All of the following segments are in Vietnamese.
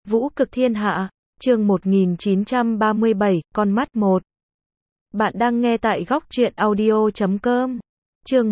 Vũ cực thiên hạ, chương 1937, con mắt 1. Bạn đang nghe tại góc truyện audio.com. Chương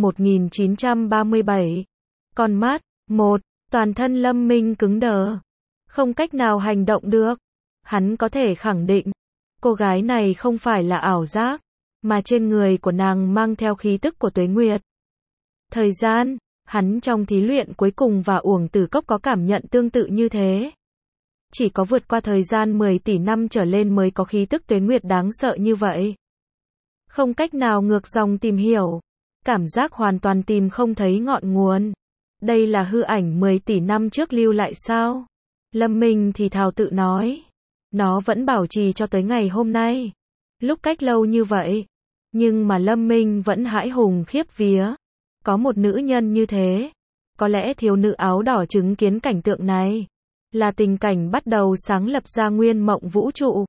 1937. Con mắt 1. Toàn thân Lâm Minh cứng đờ, không cách nào hành động được. Hắn có thể khẳng định, cô gái này không phải là ảo giác, mà trên người của nàng mang theo khí tức của Tuế Nguyệt. Thời gian, hắn trong thí luyện cuối cùng và Uổng Tử Cốc có cảm nhận tương tự như thế. Chỉ có vượt qua thời gian 10 tỷ năm trở lên mới có khí tức Tuế Nguyệt đáng sợ như vậy. Không cách nào ngược dòng tìm hiểu, cảm giác hoàn toàn tìm không thấy ngọn nguồn. Đây là hư ảnh 10 tỷ năm trước lưu lại sao? Lâm Minh thì thào tự nói. Nó vẫn bảo trì cho tới ngày hôm nay. Lúc cách lâu như vậy. Nhưng mà Lâm Minh vẫn hãi hùng khiếp vía. Có một nữ nhân như thế. Có lẽ thiếu nữ áo đỏ chứng kiến cảnh tượng này. Là tình cảnh bắt đầu sáng lập ra nguyên mộng vũ trụ.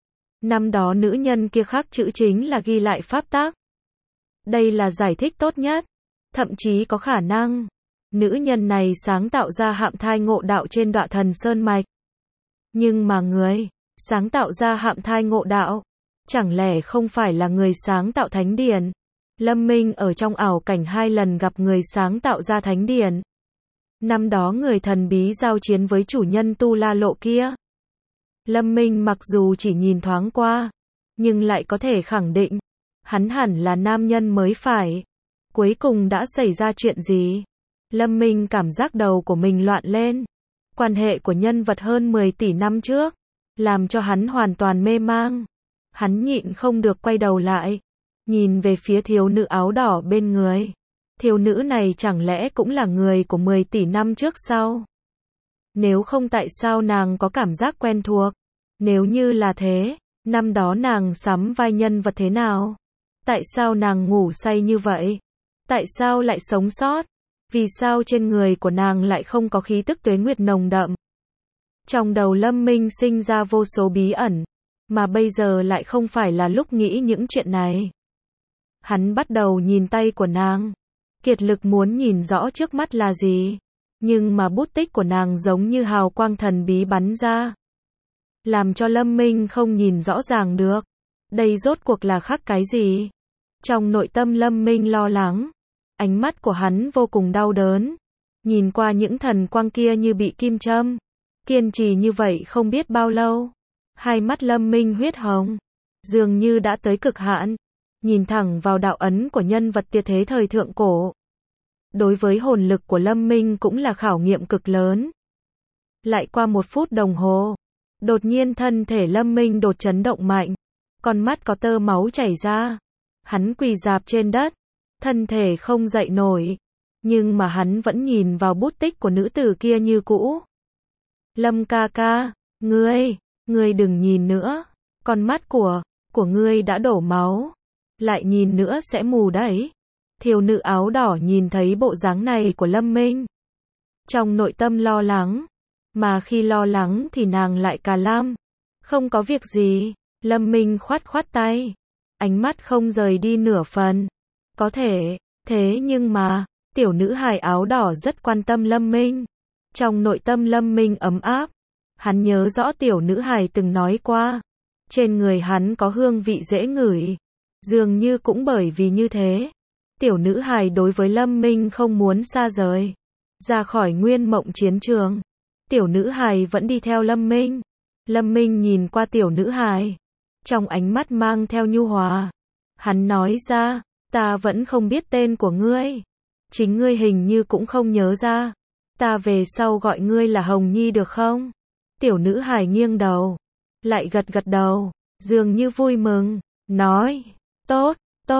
Năm đó nữ nhân kia khắc chữ chính là ghi lại pháp tắc. Đây là giải thích tốt nhất. Thậm chí có khả năng, nữ nhân này sáng tạo ra hạm thai ngộ đạo trên Đọa Thần Sơn Mạch. Nhưng mà người sáng tạo ra hạm thai ngộ đạo, chẳng lẽ không phải là người sáng tạo thánh điển? Lâm Minh ở trong ảo cảnh 2 lần gặp người sáng tạo ra thánh điển. Năm đó người thần bí giao chiến với chủ nhân Tu La Lộ kia. Lâm Minh mặc dù chỉ nhìn thoáng qua, nhưng lại có thể khẳng định, hắn hẳn là nam nhân mới phải. Cuối cùng đã xảy ra chuyện gì? Lâm Minh cảm giác đầu của mình loạn lên. Quan hệ của nhân vật hơn 10 tỷ năm trước, làm cho hắn hoàn toàn mê mang. Hắn nhịn không được quay đầu lại, nhìn về phía thiếu nữ áo đỏ bên người. Thiếu nữ này chẳng lẽ cũng là người của 10 tỷ năm trước sao? Nếu không tại sao nàng có cảm giác quen thuộc? Nếu như là thế, năm đó nàng sắm vai nhân vật thế nào? Tại sao nàng ngủ say như vậy? Tại sao lại sống sót? Vì sao trên người của nàng lại không có khí tức Tuế Nguyệt nồng đậm? Trong đầu Lâm Minh sinh ra vô số bí ẩn, mà bây giờ lại không phải là lúc nghĩ những chuyện này. Hắn bắt đầu nhìn tay của nàng, kiệt lực muốn nhìn rõ trước mắt là gì, nhưng mà bút tích của nàng giống như hào quang thần bí bắn ra, làm cho Lâm Minh không nhìn rõ ràng được. Đây rốt cuộc là khắc cái gì? Trong nội tâm Lâm Minh lo lắng, ánh mắt của hắn vô cùng đau đớn, nhìn qua những thần quang kia như bị kim châm, kiên trì như vậy không biết bao lâu. Hai mắt Lâm Minh huyết hồng, dường như đã tới cực hạn, nhìn thẳng vào đạo ấn của nhân vật tuyệt thế thời thượng cổ. Đối với hồn lực của Lâm Minh cũng là khảo nghiệm cực lớn. Lại qua 1 phút đồng hồ, đột nhiên thân thể Lâm Minh đột chấn động mạnh, con mắt có tơ máu chảy ra. Hắn quỳ rạp trên đất, thân thể không dậy nổi, nhưng mà hắn vẫn nhìn vào bút tích của nữ tử kia như cũ. Lâm ca ca, ngươi đừng nhìn nữa, con mắt của ngươi đã đổ máu, lại nhìn nữa sẽ mù đấy. Thiếu nữ áo đỏ nhìn thấy bộ dáng này của Lâm Minh, trong nội tâm lo lắng, mà khi lo lắng thì nàng lại cà lam. Không có việc gì, Lâm Minh khoát khoát tay, ánh mắt không rời đi nửa phần. Có thể, thế nhưng mà, tiểu nữ hài áo đỏ rất quan tâm Lâm Minh. Trong nội tâm Lâm Minh ấm áp, hắn nhớ rõ tiểu nữ hài từng nói qua, trên người hắn có hương vị dễ ngửi. Dường như cũng bởi vì như thế, tiểu nữ hài đối với Lâm Minh không muốn xa rời. Ra khỏi nguyên mộng chiến trường, tiểu nữ hài vẫn đi theo Lâm Minh. Lâm Minh nhìn qua tiểu nữ hài, trong ánh mắt mang theo nhu hòa. Hắn nói ra, ta vẫn không biết tên của ngươi. Chính ngươi hình như cũng không nhớ ra. Ta về sau gọi ngươi là Hồng Nhi được không? Tiểu nữ hài nghiêng đầu, lại gật gật đầu, dường như vui mừng, nói, tốt,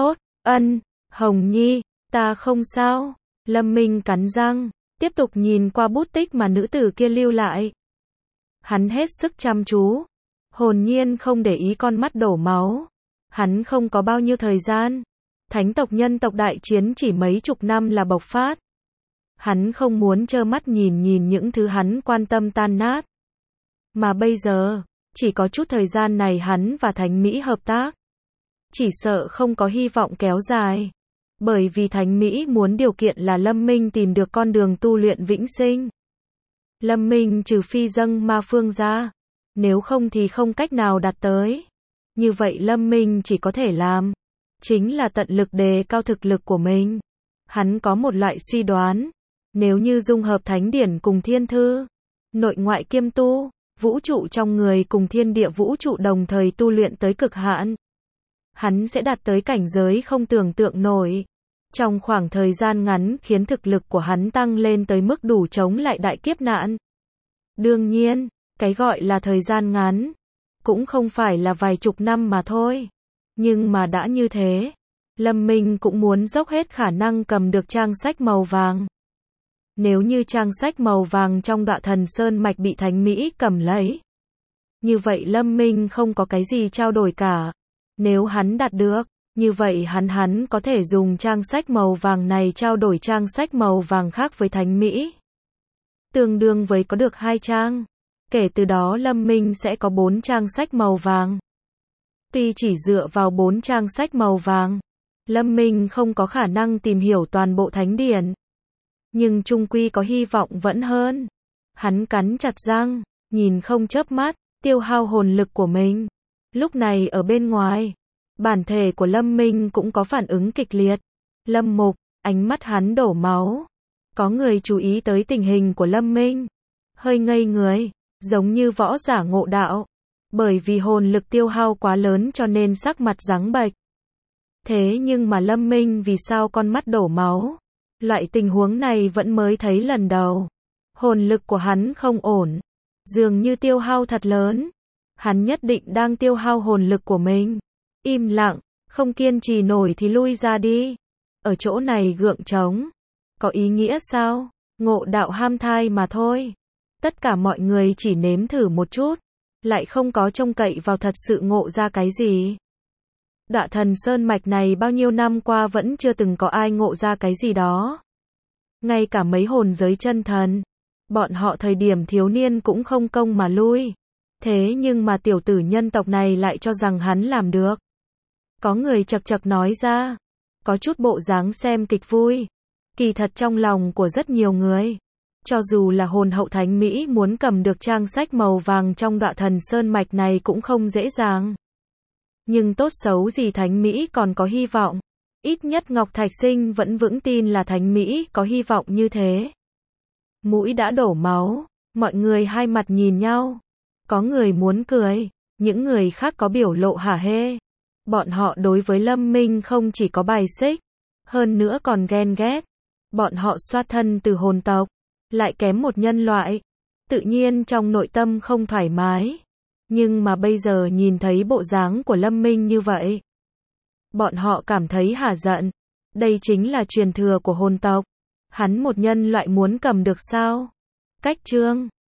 Hồng Nhi, ta không sao. Lâm Minh cắn răng, tiếp tục nhìn qua bút tích mà nữ tử kia lưu lại. Hắn hết sức chăm chú, hồn nhiên không để ý con mắt đổ máu. Hắn không có bao nhiêu thời gian. Thánh tộc nhân tộc đại chiến chỉ mấy chục năm là bộc phát. Hắn không muốn trơ mắt nhìn những thứ hắn quan tâm tan nát. Mà bây giờ, chỉ có chút thời gian này hắn và Thánh Mỹ hợp tác. Chỉ sợ không có hy vọng kéo dài. Bởi vì Thánh Mỹ muốn điều kiện là Lâm Minh tìm được con đường tu luyện vĩnh sinh. Lâm Minh trừ phi dâng ma phương ra, nếu không thì không cách nào đạt tới. Như vậy Lâm Minh chỉ có thể làm, chính là tận lực đề cao thực lực của mình. Hắn có một loại suy đoán, nếu như dung hợp thánh điển cùng thiên thư, nội ngoại kiêm tu, vũ trụ trong người cùng thiên địa vũ trụ đồng thời tu luyện tới cực hạn, hắn sẽ đạt tới cảnh giới không tưởng tượng nổi. Trong khoảng thời gian ngắn khiến thực lực của hắn tăng lên tới mức đủ chống lại đại kiếp nạn. Đương nhiên, cái gọi là thời gian ngắn, cũng không phải là vài chục năm mà thôi. Nhưng mà đã như thế, Lâm Minh cũng muốn dốc hết khả năng cầm được trang sách màu vàng. Nếu như trang sách màu vàng trong Đọa Thần Sơn Mạch bị Thánh Mỹ cầm lấy, như vậy Lâm Minh không có cái gì trao đổi cả. Nếu hắn đạt được, như vậy hắn có thể dùng trang sách màu vàng này trao đổi trang sách màu vàng khác với Thánh Mỹ. Tương đương với có được 2 trang. Kể từ đó Lâm Minh sẽ có 4 trang sách màu vàng. Tuy chỉ dựa vào 4 trang sách màu vàng, Lâm Minh không có khả năng tìm hiểu toàn bộ thánh điển. Nhưng chung quy có hy vọng vẫn hơn. Hắn cắn chặt răng, nhìn không chớp mắt, tiêu hao hồn lực của mình. Lúc này ở bên ngoài, bản thể của Lâm Minh cũng có phản ứng kịch liệt. Lâm Mục, ánh mắt hắn đổ máu. Có người chú ý tới tình hình của Lâm Minh. Hơi ngây người, giống như võ giả ngộ đạo. Bởi vì hồn lực tiêu hao quá lớn cho nên sắc mặt trắng bệch. Thế nhưng mà Lâm Minh vì sao con mắt đổ máu? Loại tình huống này vẫn mới thấy lần đầu. Hồn lực của hắn không ổn. Dường như tiêu hao thật lớn. Hắn nhất định đang tiêu hao hồn lực của mình. Im lặng, không kiên trì nổi thì lui ra đi. Ở chỗ này gượng trống. Có ý nghĩa sao? Ngộ đạo ham thai mà thôi. Tất cả mọi người chỉ nếm thử một chút, lại không có trông cậy vào thật sự ngộ ra cái gì. Đọa Thần Sơn Mạch này bao nhiêu năm qua vẫn chưa từng có ai ngộ ra cái gì đó. Ngay cả mấy hồn giới chân thần, bọn họ thời điểm thiếu niên cũng không công mà lui. Thế nhưng mà tiểu tử nhân tộc này lại cho rằng hắn làm được. Có người chậc chậc nói ra, có chút bộ dáng xem kịch vui. Kỳ thật trong lòng của rất nhiều người, cho dù là hồn hậu Thánh Mỹ muốn cầm được trang sách màu vàng trong Đọa Thần Sơn Mạch này cũng không dễ dàng. Nhưng tốt xấu gì Thánh Mỹ còn có hy vọng. Ít nhất Ngọc Thạch Sinh vẫn vững tin là Thánh Mỹ có hy vọng như thế. Mũi đã đổ máu, mọi người hai mặt nhìn nhau. Có người muốn cười, những người khác có biểu lộ hả hê. Bọn họ đối với Lâm Minh không chỉ có bài xích, hơn nữa còn ghen ghét. Bọn họ xoát thân từ hồn tộc, lại kém một nhân loại. Tự nhiên trong nội tâm không thoải mái. Nhưng mà bây giờ nhìn thấy bộ dáng của Lâm Minh như vậy, bọn họ cảm thấy hả giận. Đây chính là truyền thừa của hồn tộc. Hắn một nhân loại muốn cầm được sao? Cách chương